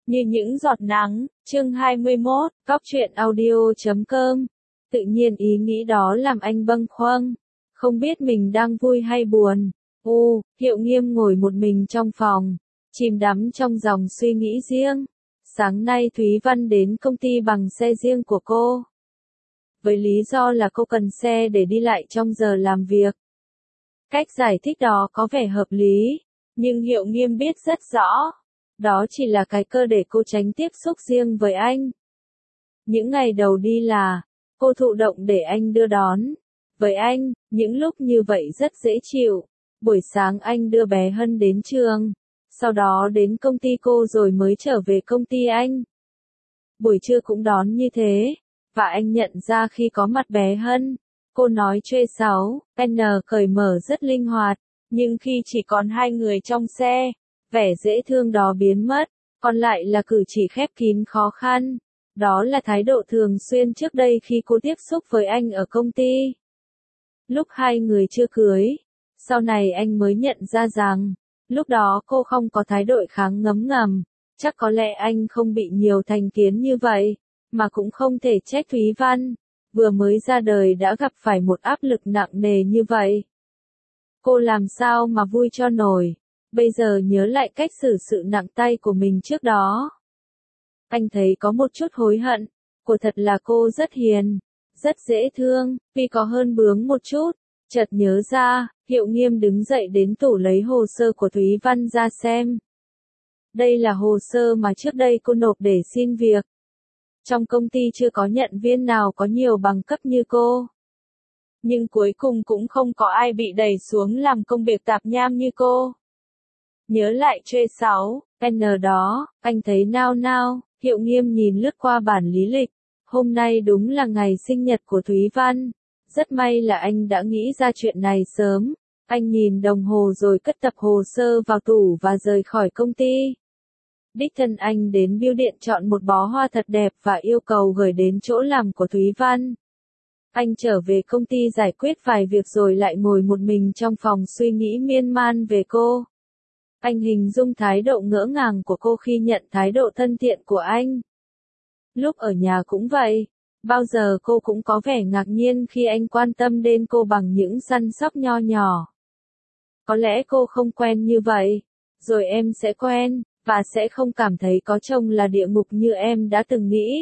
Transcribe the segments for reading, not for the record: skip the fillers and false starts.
Như những giọt nắng, chương 21, Góc truyện audio.com. Tự nhiên ý nghĩ đó làm anh bâng khuâng, không biết mình đang vui hay buồn. Hiệu Nghiêm ngồi một mình trong phòng, chìm đắm trong dòng suy nghĩ riêng. Sáng nay Thúy Văn đến công ty bằng xe riêng của cô, với lý do là cô cần xe để đi lại trong giờ làm việc. Cách giải thích đó có vẻ hợp lý, nhưng Hiệu Nghiêm biết rất rõ, đó chỉ là cái cơ để cô tránh tiếp xúc riêng với anh. Những ngày đầu đi là, cô thụ động để anh đưa đón. Với anh, những lúc như vậy rất dễ chịu. Buổi sáng anh đưa bé Hân đến trường, sau đó đến công ty cô rồi mới trở về công ty anh. Buổi trưa cũng đón như thế, và anh nhận ra khi có mặt bé Hân, cô nói chuê sáu, N cởi mở rất linh hoạt, nhưng khi chỉ còn hai người trong xe, vẻ dễ thương đó biến mất, còn lại là cử chỉ khép kín khó khăn. Đó là thái độ thường xuyên trước đây khi cô tiếp xúc với anh ở công ty. Lúc hai người chưa cưới, sau này anh mới nhận ra rằng, lúc đó cô không có thái độ kháng ngấm ngầm, chắc có lẽ anh không bị nhiều thành kiến như vậy, mà cũng không thể trách Thúy Văn, vừa mới ra đời đã gặp phải một áp lực nặng nề như vậy. Cô làm sao mà vui cho nổi, bây giờ nhớ lại cách xử sự nặng tay của mình trước đó. Anh thấy có một chút hối hận, quả thật là cô rất hiền, rất dễ thương, tuy có hơn bướng một chút. Chợt nhớ ra, Hiệu Nghiêm đứng dậy đến tủ lấy hồ sơ của Thúy Văn ra xem. Đây là hồ sơ mà trước đây cô nộp để xin việc. Trong công ty chưa có nhận viên nào có nhiều bằng cấp như cô. Nhưng cuối cùng cũng không có ai bị đẩy xuống làm công việc tạp nham như cô. Nhớ lại chuê 6, N đó, anh thấy nao nao. Hiệu Nghiêm nhìn lướt qua bản lý lịch. Hôm nay đúng là ngày sinh nhật của Thúy Văn. Rất may là anh đã nghĩ ra chuyện này sớm. Anh nhìn đồng hồ rồi cất tập hồ sơ vào tủ và rời khỏi công ty. Đích thân anh đến bưu điện chọn một bó hoa thật đẹp và yêu cầu gửi đến chỗ làm của Thúy Văn. Anh trở về công ty giải quyết vài việc rồi lại ngồi một mình trong phòng suy nghĩ miên man về cô. Anh hình dung thái độ ngỡ ngàng của cô khi nhận thái độ thân thiện của anh. Lúc ở nhà cũng vậy, bao giờ cô cũng có vẻ ngạc nhiên khi anh quan tâm đến cô bằng những săn sóc nho nhỏ. Có lẽ cô không quen như vậy, rồi em sẽ quen, và sẽ không cảm thấy có chồng là địa ngục như em đã từng nghĩ.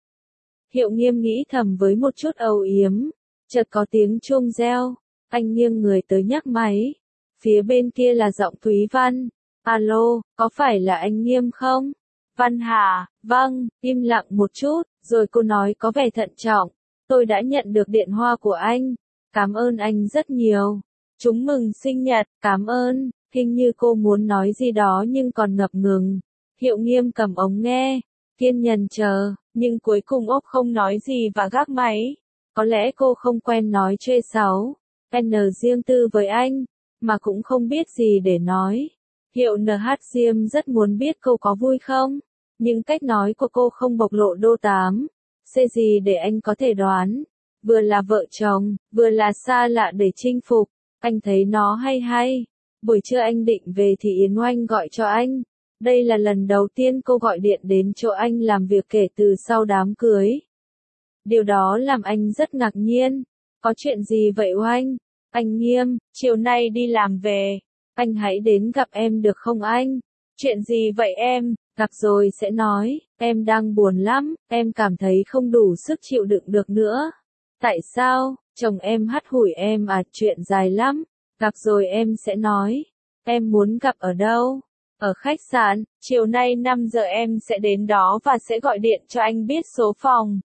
Hiệu Nghiêm nghĩ thầm với một chút âu yếm, chợt có tiếng chuông reo, anh nghiêng người tới nhấc máy. Phía bên kia là giọng Thúy Văn. Alo, có phải là anh Nghiêm không? Văn hả? Vâng, im lặng một chút, rồi cô nói có vẻ thận trọng. Tôi đã nhận được điện hoa của anh. Cảm ơn anh rất nhiều. Chúc mừng sinh nhật, cảm ơn. Hình như cô muốn nói gì đó nhưng còn ngập ngừng. Hiệu Nghiêm cầm ống nghe, kiên nhẫn chờ, nhưng cuối cùng ốc không nói gì và gác máy. Có lẽ cô không quen nói chuê 6, N riêng tư với anh, mà cũng không biết gì để nói. Hiệu NH Diêm rất muốn biết cô có vui không, nhưng cách nói của cô không bộc lộ đô 8. C gì để anh có thể đoán. Vừa là vợ chồng, vừa là xa lạ để chinh phục. Anh thấy nó hay. Buổi trưa anh định về thì Yến Oanh gọi cho anh. Đây là lần đầu tiên cô gọi điện đến chỗ anh làm việc kể từ sau đám cưới. Điều đó làm anh rất ngạc nhiên. Có chuyện gì vậy Oanh? Anh Nghiêm, chiều nay đi làm về. Anh hãy đến gặp em được không anh? Chuyện gì vậy em? Gặp rồi sẽ nói, em đang buồn lắm, em cảm thấy không đủ sức chịu đựng được nữa. Tại sao? Chồng em hắt hủi em à, chuyện dài lắm. Gặp rồi em sẽ nói. Em muốn gặp ở đâu? Ở khách sạn, chiều nay 5 giờ em sẽ đến đó và sẽ gọi điện cho anh biết số phòng.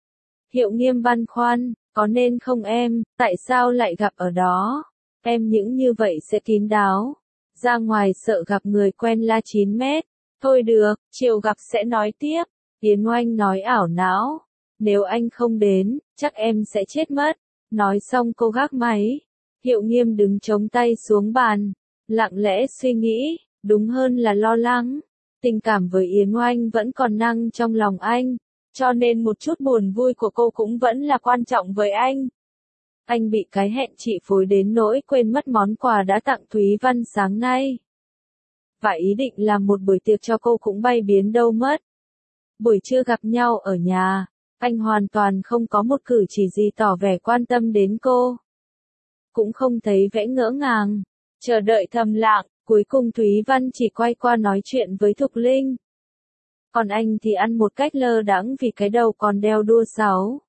Hiệu Nghiêm băn khoăn, có nên không em, tại sao lại gặp ở đó? Em những như vậy sẽ kín đáo. Ra ngoài sợ gặp người quen la 9 mét. Thôi được, chiều gặp sẽ nói tiếp. Yến Oanh nói ảo não. Nếu anh không đến, chắc em sẽ chết mất. Nói xong cô gác máy. Hiệu Nghiêm đứng chống tay xuống bàn. Lặng lẽ suy nghĩ, đúng hơn là lo lắng. Tình cảm với Yến Oanh vẫn còn năng trong lòng anh. Cho nên một chút buồn vui của cô cũng vẫn là quan trọng với anh. Anh bị cái hẹn chị phối đến nỗi quên mất món quà đã tặng Thúy Văn sáng nay. và ý định làm một buổi tiệc cho cô cũng bay biến đâu mất. Buổi trưa gặp nhau ở nhà, anh hoàn toàn không có một cử chỉ gì tỏ vẻ quan tâm đến cô. Cũng không thấy vẻ ngỡ ngàng, chờ đợi thầm lặng, cuối cùng Thúy Văn chỉ quay qua nói chuyện với Thục Linh. Còn anh thì ăn một cách lơ đãng vì cái đầu còn đeo đua sáu.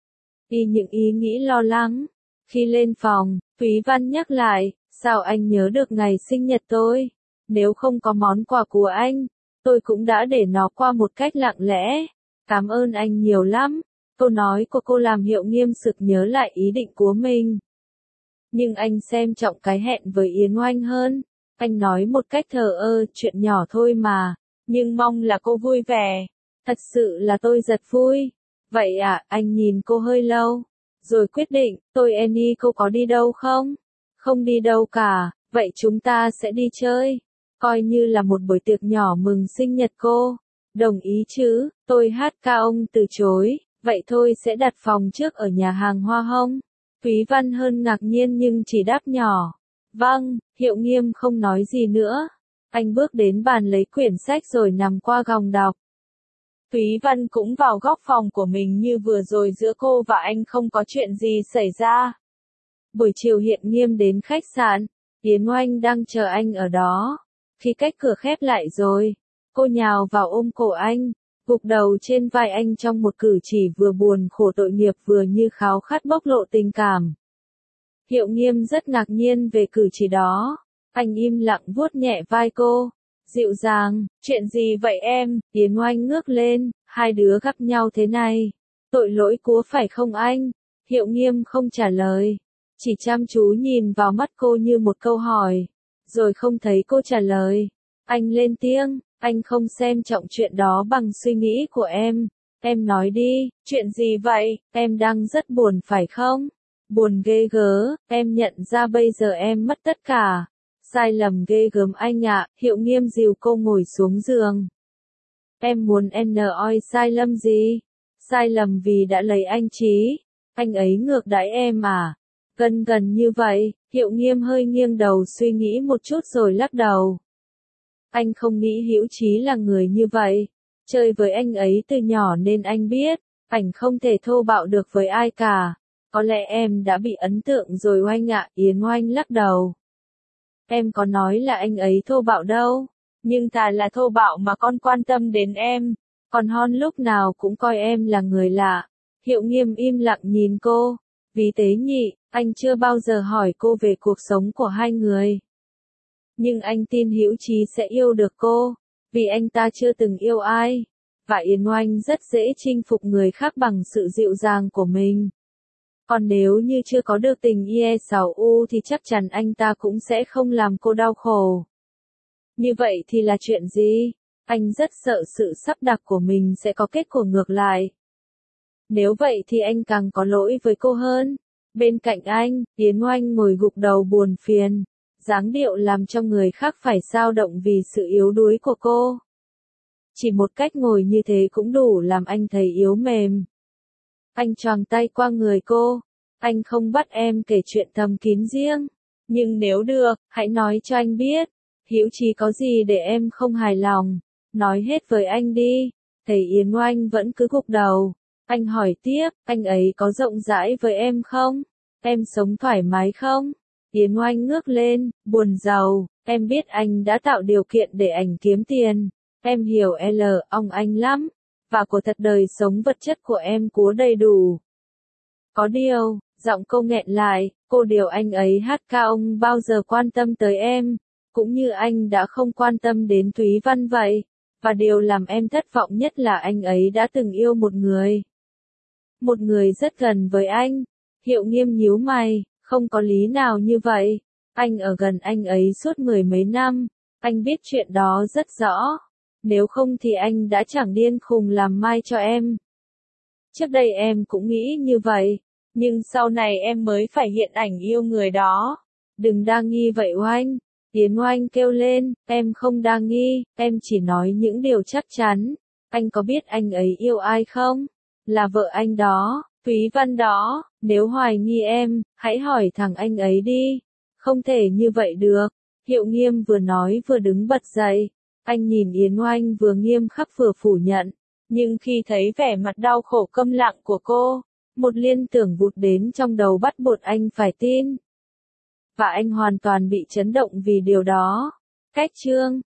Vì những ý nghĩ lo lắng. Khi lên phòng, Thúy Văn nhắc lại, sao anh nhớ được ngày sinh nhật tôi? Nếu không có món quà của anh, tôi cũng đã để nó qua một cách lặng lẽ. Cảm ơn anh nhiều lắm. Câu nói của cô làm Hiệu Nghiêm sực nhớ lại ý định của mình. Nhưng anh xem trọng cái hẹn với Yến Oanh hơn. Anh nói một cách thờ ơ, chuyện nhỏ thôi mà, nhưng mong là cô vui vẻ. Thật sự là tôi rất vui. Vậy à, anh nhìn cô hơi lâu. Rồi quyết định, tôi Annie cô có đi đâu không? Không đi đâu cả, vậy chúng ta sẽ đi chơi. Coi như là một buổi tiệc nhỏ mừng sinh nhật cô. Đồng ý chứ, tôi hát ca ông từ chối, vậy thôi sẽ đặt phòng trước ở nhà hàng Hoa Hồng. Thúy Văn hơn ngạc nhiên nhưng chỉ đáp nhỏ. Vâng, Hiệu Nghiêm không nói gì nữa. Anh bước đến bàn lấy quyển sách rồi nằm qua gòng đọc. Thúy Văn cũng vào góc phòng của mình như vừa rồi giữa cô và anh không có chuyện gì xảy ra. Buổi chiều Hiện Nghiêm đến khách sạn, Yến Oanh đang chờ anh ở đó. Khi cách cửa khép lại rồi, cô nhào vào ôm cổ anh, gục đầu trên vai anh trong một cử chỉ vừa buồn khổ tội nghiệp vừa như khao khát bộc lộ tình cảm. Hiệu Nghiêm rất ngạc nhiên về cử chỉ đó. Anh im lặng vuốt nhẹ vai cô. Dịu dàng, chuyện gì vậy em? Yến Oanh ngước lên, hai đứa gặp nhau thế này. Tội lỗi của phải không anh? Hiệu Nghiêm không trả lời. Chỉ chăm chú nhìn vào mắt cô như một câu hỏi. Rồi không thấy cô trả lời. Anh lên tiếng, anh không xem trọng chuyện đó bằng suy nghĩ của em. Em nói đi, chuyện gì vậy? Em đang rất buồn phải không? Buồn ghê gớ, em nhận ra bây giờ em mất tất cả. Sai lầm ghê gớm anh ạ, Hiệu Nghiêm dìu cô ngồi xuống giường. Em muốn nói sai lầm gì? Sai lầm vì đã lấy anh Chí. Anh ấy ngược đãi em à? Gần như vậy, Hiệu Nghiêm hơi nghiêng đầu suy nghĩ một chút rồi lắc đầu. Anh không nghĩ Hữu Chí là người như vậy. Chơi với anh ấy từ nhỏ nên anh biết, anh không thể thô bạo được với ai cả. Có lẽ em đã bị ấn tượng rồi Oanh ạ, Yến Oanh lắc đầu. Em có nói là anh ấy thô bạo đâu, nhưng thà là thô bạo mà con quan tâm đến em, còn Hon lúc nào cũng coi em là người lạ. Hiệu Nghiêm im lặng nhìn cô, vì tế nhị, anh chưa bao giờ hỏi cô về cuộc sống của hai người. Nhưng anh tin Hữu Chí sẽ yêu được cô, vì anh ta chưa từng yêu ai, và Yến Oanh rất dễ chinh phục người khác bằng sự dịu dàng của mình. Còn nếu như chưa có được tình IE6U thì chắc chắn anh ta cũng sẽ không làm cô đau khổ. Như vậy thì là chuyện gì? Anh rất sợ sự sắp đặt của mình sẽ có kết quả ngược lại. Nếu vậy thì anh càng có lỗi với cô hơn. Bên cạnh anh, Yến Oanh ngồi gục đầu buồn phiền, dáng điệu làm cho người khác phải dao động vì sự yếu đuối của cô. Chỉ một cách ngồi như thế cũng đủ làm anh thấy yếu mềm. Anh choàng tay qua người cô. Anh không bắt em kể chuyện thầm kín riêng. Nhưng nếu được, hãy nói cho anh biết. Hữu Chí có gì để em không hài lòng. Nói hết với anh đi. Thấy Yến Oanh vẫn cứ gục đầu. Anh hỏi tiếp, anh ấy có rộng rãi với em không? Em sống thoải mái không? Yến Oanh ngước lên, buồn rầu. Em biết anh đã tạo điều kiện để anh kiếm tiền. Em hiểu ông anh lắm. Và của thật đời sống vật chất của em cố đầy đủ. Có điều, giọng cô nghẹn lại, điều anh ấy hát ca ông bao giờ quan tâm tới em, cũng như anh đã không quan tâm đến Thúy Văn vậy. Và điều làm em thất vọng nhất là anh ấy đã từng yêu một người. Một người rất gần với anh. Hiệu Nghiêm nhíu mày, không có lý nào như vậy. Anh ở gần anh ấy suốt mười mấy năm, anh biết chuyện đó rất rõ. Nếu không thì anh đã chẳng điên khùng làm mai cho em. Trước đây em cũng nghĩ như vậy, nhưng sau này em mới phải hiện ảnh yêu người đó. Đừng đa nghi vậy Oanh. Yến Oanh kêu lên, em không đa nghi, em chỉ nói những điều chắc chắn. Anh có biết anh ấy yêu ai không? Là vợ anh đó, Thúy Văn đó. Nếu hoài nghi em, hãy hỏi thằng anh ấy đi. Không thể như vậy được. Hiệu Nghiêm vừa nói vừa đứng bật dậy. Anh nhìn Yến Oanh vừa nghiêm khắc vừa phủ nhận. Nhưng khi thấy vẻ mặt đau khổ câm lặng của cô, một liên tưởng vụt đến trong đầu bắt buộc anh phải tin. Và anh hoàn toàn bị chấn động vì điều đó. Cách chương